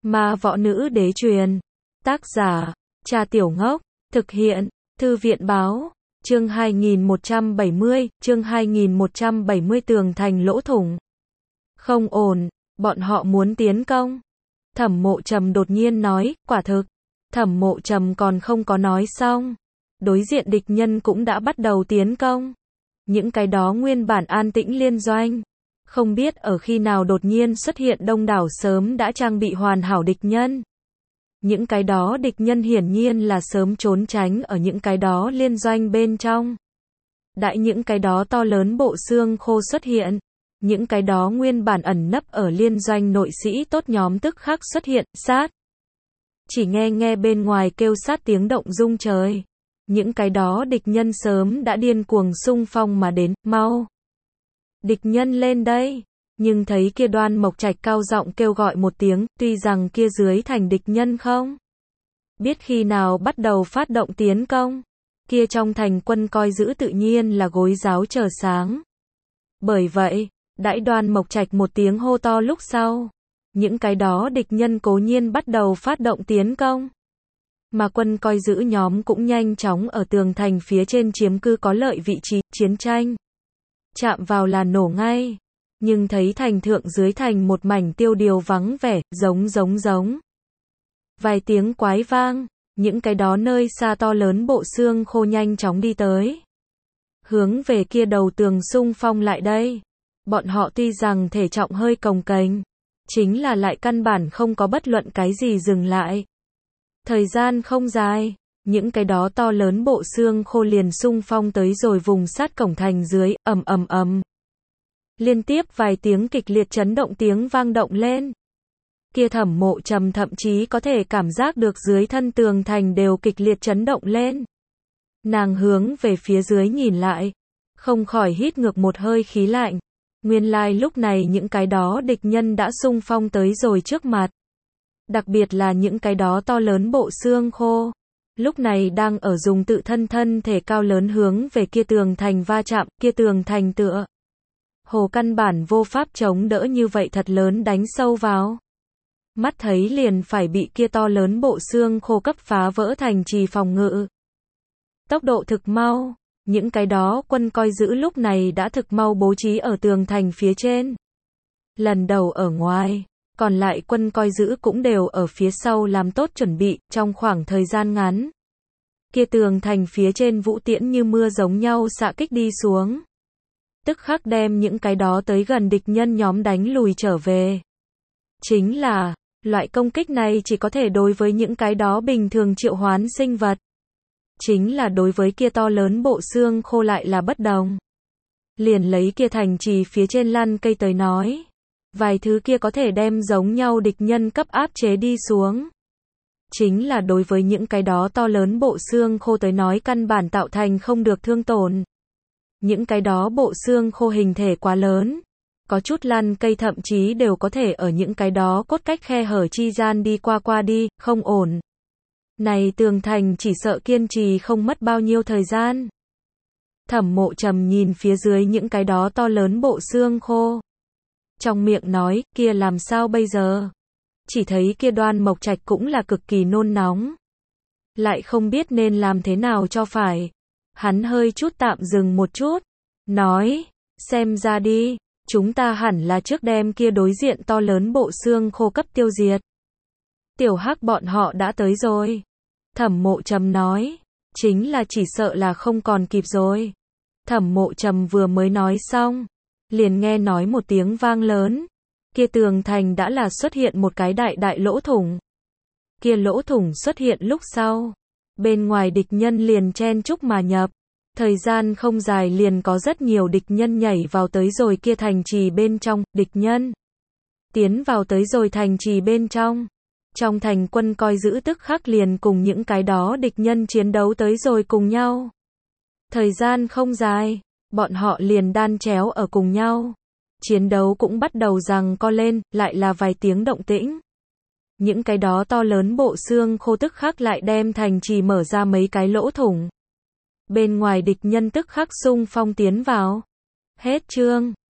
Ma Võ Nữ Đế truyền. Tác giả, Trà Tiểu Ngốc. Thực hiện, Thư viện báo. Chương 2170, chương 2170 tường thành lỗ thủng. Không ổn, bọn họ muốn tiến công. Thẩm Mộ Trầm đột nhiên nói, quả thực. Thẩm Mộ Trầm còn không có nói xong. Đối diện địch nhân cũng đã bắt đầu tiến công. Những cái đó nguyên bản an tĩnh liên doanh. Không biết ở khi nào đột nhiên xuất hiện đông đảo sớm đã trang bị hoàn hảo địch nhân. Những cái đó địch nhân hiển nhiên là sớm trốn tránh ở những cái đó liên doanh bên trong. Đại những cái đó to lớn bộ xương khô xuất hiện. Những cái đó nguyên bản ẩn nấp ở liên doanh nội sĩ tốt nhóm tức khắc xuất hiện, sát. Chỉ nghe bên ngoài kêu sát tiếng động rung trời. Những cái đó địch nhân sớm đã điên cuồng xung phong mà đến, mau. Địch nhân lên đây. Nhưng thấy kia Đoan Mộc Trạch cao giọng kêu gọi một tiếng, tuy rằng kia dưới thành địch nhân không biết khi nào bắt đầu phát động tiến công. Kia trong thành quân coi giữ tự nhiên là gối giáo chờ sáng. Bởi vậy, đãi Đoan Mộc Trạch một tiếng hô to lúc sau. Những cái đó địch nhân cố nhiên bắt đầu phát động tiến công. Mà quân coi giữ nhóm cũng nhanh chóng ở tường thành phía trên chiếm cư có lợi vị trí, chiến tranh. Chạm vào là nổ ngay. Nhưng thấy thành thượng dưới thành một mảnh tiêu điều vắng vẻ, giống. Vài tiếng quái vang, những cái đó nơi xa to lớn bộ xương khô nhanh chóng đi tới. Hướng về kia đầu tường xung phong lại đây. Bọn họ tuy rằng thể trọng hơi cồng kềnh, chính là lại căn bản không có bất luận cái gì dừng lại. Thời gian không dài, những cái đó to lớn bộ xương khô liền xung phong tới rồi vùng sát cổng thành dưới, ầm. Liên tiếp vài tiếng kịch liệt chấn động tiếng vang động lên. Kia Thẩm Mộ Trầm thậm chí có thể cảm giác được dưới thân tường thành đều kịch liệt chấn động lên. Nàng hướng về phía dưới nhìn lại, không khỏi hít ngược một hơi khí lạnh. Nguyên lai lúc này những cái đó địch nhân đã xung phong tới rồi trước mặt. Đặc biệt là những cái đó to lớn bộ xương khô. Lúc này đang ở dùng tự thân thể cao lớn hướng về kia tường thành va chạm, kia tường thành tựa hồ căn bản vô pháp chống đỡ như vậy thật lớn đánh sâu vào. Mắt thấy liền phải bị kia to lớn bộ xương khô cấp phá vỡ thành trì phòng ngự. Tốc độ thực mau, những cái đó quân coi giữ lúc này đã thực mau bố trí ở tường thành phía trên. Lần đầu ở ngoài, còn lại quân coi giữ cũng đều ở phía sau làm tốt chuẩn bị, trong khoảng thời gian ngắn. Kia tường thành phía trên vũ tiễn như mưa giống nhau xạ kích đi xuống. Tức khắc đem những cái đó tới gần địch nhân nhóm đánh lùi trở về. Chính là, loại công kích này chỉ có thể đối với những cái đó bình thường triệu hoán sinh vật. Chính là đối với kia to lớn bộ xương khô lại là bất đồng. Liền lấy kia thành trì phía trên lăn cây tới nói. Vài thứ kia có thể đem giống nhau địch nhân cấp áp chế đi xuống. Chính là đối với những cái đó to lớn bộ xương khô tới nói căn bản tạo thành không được thương tổn. Những cái đó bộ xương khô hình thể quá lớn. Có chút lăn cây thậm chí đều có thể ở những cái đó cốt cách khe hở chi gian đi qua đi, không ổn. Này tường thành chỉ sợ kiên trì không mất bao nhiêu thời gian. Thẩm Mộ Trầm nhìn phía dưới những cái đó to lớn bộ xương khô. Trong miệng nói, kia làm sao bây giờ? Chỉ thấy kia Đoan Mộc Trạch cũng là cực kỳ nôn nóng. Lại không biết nên làm thế nào cho phải. Hắn hơi chút tạm dừng một chút. Nói, xem ra đi, chúng ta hẳn là trước đem kia đối diện to lớn bộ xương khô cấp tiêu diệt. Tiểu Hắc bọn họ đã tới rồi. Thẩm Mộ Trầm nói, chính là chỉ sợ là không còn kịp rồi. Thẩm Mộ Trầm vừa mới nói xong, liền nghe nói một tiếng vang lớn. Kia tường thành đã là xuất hiện một cái đại lỗ thủng. Kia lỗ thủng xuất hiện lúc sau. Bên ngoài địch nhân liền chen chúc mà nhập. Thời gian không dài liền có rất nhiều địch nhân nhảy vào tới rồi kia thành trì bên trong. Địch nhân tiến vào tới rồi thành trì bên trong. Trong thành quân coi giữ tức khắc liền cùng những cái đó địch nhân chiến đấu tới rồi cùng nhau. Thời gian không dài, bọn họ liền đan chéo ở cùng nhau. Chiến đấu cũng bắt đầu giằng co lên, lại là vài tiếng động tĩnh. Những cái đó to lớn bộ xương khô tức khắc lại đem thành trì mở ra mấy cái lỗ thủng. Bên ngoài địch nhân tức khắc xung phong tiến vào. Hết chương.